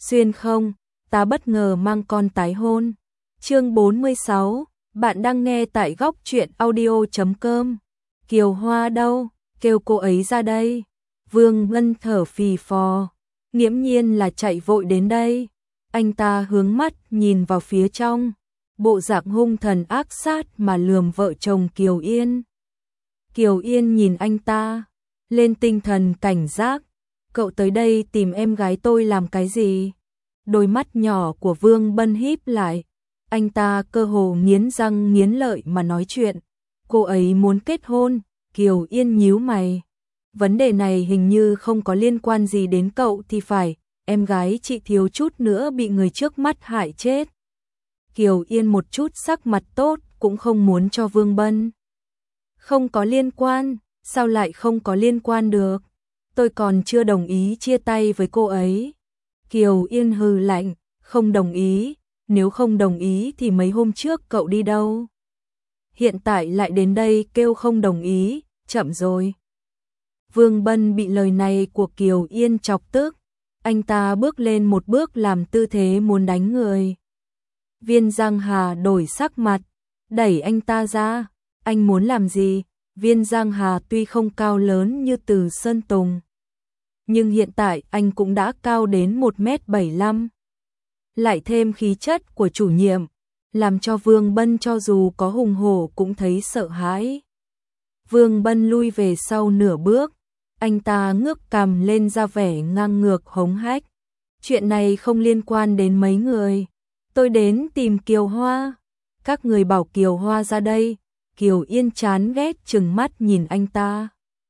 Xuyên không, ta bất ngờ mang con tái hôn. Chương 46, bạn đang nghe tại góc truyện audio.com. Kiều Hoa đâu, kêu cô ấy ra đây. Vương Ngân thở phì phò, nghiễm nhiên là chạy vội đến đây. Anh ta hướng mắt nhìn vào phía trong, bộ dạng hung thần ác sát mà lườm vợ chồng Kiều Yên. Kiều Yên nhìn anh ta, lên tinh thần cảnh giác. Cậu tới đây tìm em gái tôi làm cái gì? Đôi mắt nhỏ của Vương Bân híp lại, anh ta cơ hồ nghiến răng nghiến lợi mà nói chuyện. Cô ấy muốn kết hôn. Kiều Yên nhíu mày. Vấn đề này hình như không có liên quan gì đến cậu thì phải, em gái chị thiếu chút nữa bị người trước mắt hại chết. Kiều Yên một chút sắc mặt tốt cũng không muốn cho Vương Bân. Không có liên quan, sao lại không có liên quan được? Tôi còn chưa đồng ý chia tay với cô ấy. Kiều Yên hừ lạnh, không đồng ý, nếu không đồng ý thì mấy hôm trước cậu đi đâu? Hiện tại lại đến đây kêu không đồng ý, chậm rồi. Vương Bân bị lời này của Kiều Yên chọc tức, anh ta bước lên một bước làm tư thế muốn đánh người. Viên Giang Hà đổi sắc mặt, đẩy anh ta ra. Anh muốn làm gì? Viên Giang Hà tuy không cao lớn như Từ Sơn Tùng, nhưng hiện tại anh cũng đã cao đến 1m75. Lại thêm khí chất của chủ nhiệm, làm cho Vương Bân cho dù có hùng hổ cũng thấy sợ hãi. Vương Bân lui về sau nửa bước, anh ta ngước cằm lên ra vẻ ngang ngược hống hách. Chuyện này không liên quan đến mấy người. Tôi đến tìm Kiều Hoa. Các người bảo Kiều Hoa ra đây. Kiều Yên chán ghét trừng mắt nhìn anh ta.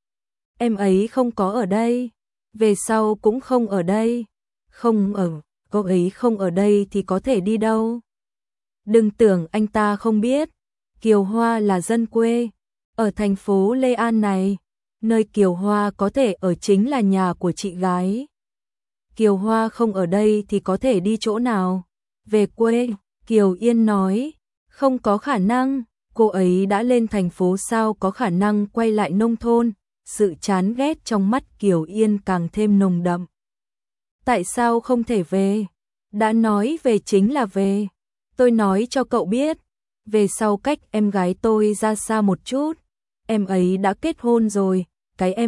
Em ấy không có ở đây. Về sau cũng không ở đây. Không ở, cô ấy không ở đây thì có thể đi đâu. Đừng tưởng anh ta không biết. Kiều Hoa là dân quê. Ở thành phố Lê An này, nơi Kiều Hoa có thể ở chính là nhà của chị gái. Kiều Hoa không ở đây thì có thể đi chỗ nào? Về quê, Kiều Yên nói. Không có khả năng, cô ấy đã lên thành phố sao có khả năng quay lại nông thôn. Sự chán ghét trong mắt Kiều Yên càng thêm nồng đậm. Tại sao không thể về? Đã nói về chính là về. Tôi nói cho cậu biết, về sau cách em gái tôi ra xa một chút. Em ấy đã kết hôn rồi, cái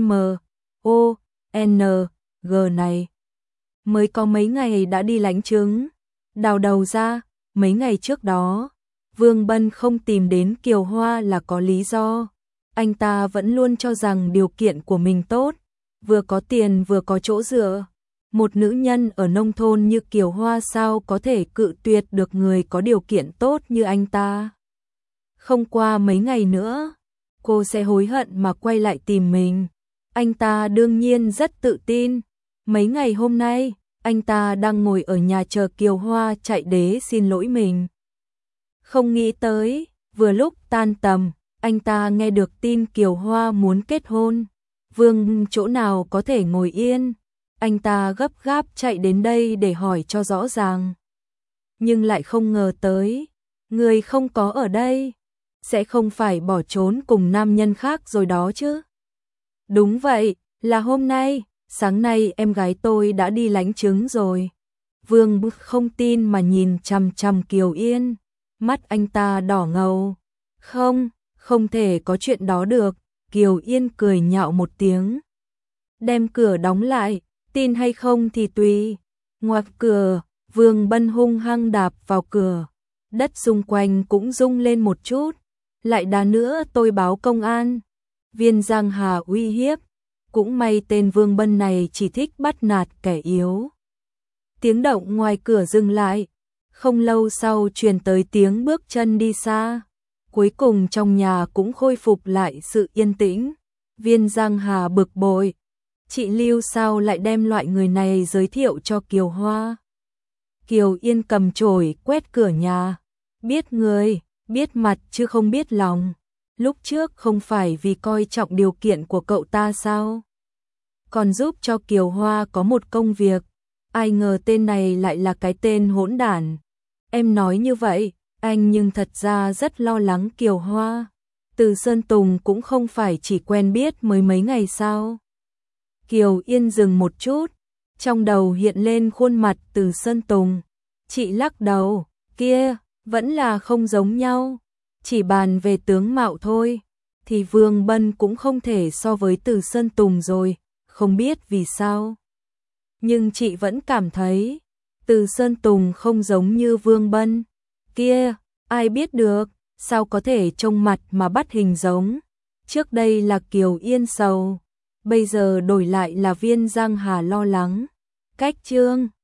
M.O.N.G này. Mới có mấy ngày đã đi lãnh chứng. Đào đầu ra, mấy ngày trước đó, Vương Bân không tìm đến Kiều Hoa là có lý do. Anh ta vẫn luôn cho rằng điều kiện của mình tốt, vừa có tiền vừa có chỗ dựa. Một nữ nhân ở nông thôn như Kiều Hoa sao có thể cự tuyệt được người có điều kiện tốt như anh ta. Không qua mấy ngày nữa, cô sẽ hối hận mà quay lại tìm mình. Anh ta đương nhiên rất tự tin. Mấy ngày hôm nay, anh ta đang ngồi ở nhà chờ Kiều Hoa chạy đến xin lỗi mình. Không nghĩ tới, vừa lúc tan tầm, anh ta nghe được tin Kiều Hoa muốn kết hôn. Vương chỗ nào có thể ngồi yên. Anh ta gấp gáp chạy đến đây để hỏi cho rõ ràng. Nhưng lại không ngờ tới, người không có ở đây. Sẽ không phải bỏ trốn cùng nam nhân khác rồi đó chứ? Đúng vậy, là hôm nay, sáng nay em gái tôi đã đi lãnh chứng rồi. Vương không tin mà nhìn chằm chằm Kiều Yên, mắt anh ta đỏ ngầu. Không, không thể có chuyện đó được. Kiều Yên cười nhạo một tiếng. Đem cửa đóng lại, tin hay không thì tùy. Ngoặt cửa, Vương Bân hung hăng đạp vào cửa. Đất xung quanh cũng rung lên một chút. Lại đá nữa tôi báo công an. Viên Giang Hà uy hiếp. Cũng may tên Vương Bân này chỉ thích bắt nạt kẻ yếu. Tiếng động ngoài cửa dừng lại. Không lâu sau truyền tới tiếng bước chân đi xa. Cuối cùng trong nhà cũng khôi phục lại sự yên tĩnh. Viên Giang Hà bực bội. Chị Lưu sao lại đem loại người này giới thiệu cho Kiều Hoa? Kiều Yên cầm chổi quét cửa nhà. Biết người, biết mặt chứ không biết lòng. Lúc trước không phải vì coi trọng điều kiện của cậu ta sao? Còn giúp cho Kiều Hoa có một công việc. Ai ngờ tên này lại là cái tên hỗn đản. Em nói như vậy, anh nhưng thật ra rất lo lắng Kiều Hoa. Từ Sơn Tùng cũng không phải chỉ quen biết mới mấy ngày sao? Kiều Yên dừng một chút, Trong đầu hiện lên khuôn mặt Từ Sơn Tùng. Chị lắc đầu, kia, vẫn là không giống nhau. Chỉ bàn về tướng mạo thôi, thì Vương Bân cũng không thể so với Từ Sơn Tùng rồi, không biết vì sao. Nhưng chị vẫn cảm thấy, Từ Sơn Tùng không giống như Vương Bân. Kia, ai biết được, sao có thể trông mặt mà bắt hình giống. Trước đây là Kiều Yên sầu, bây giờ đổi lại là Viên Giang Hà lo lắng. Cách chương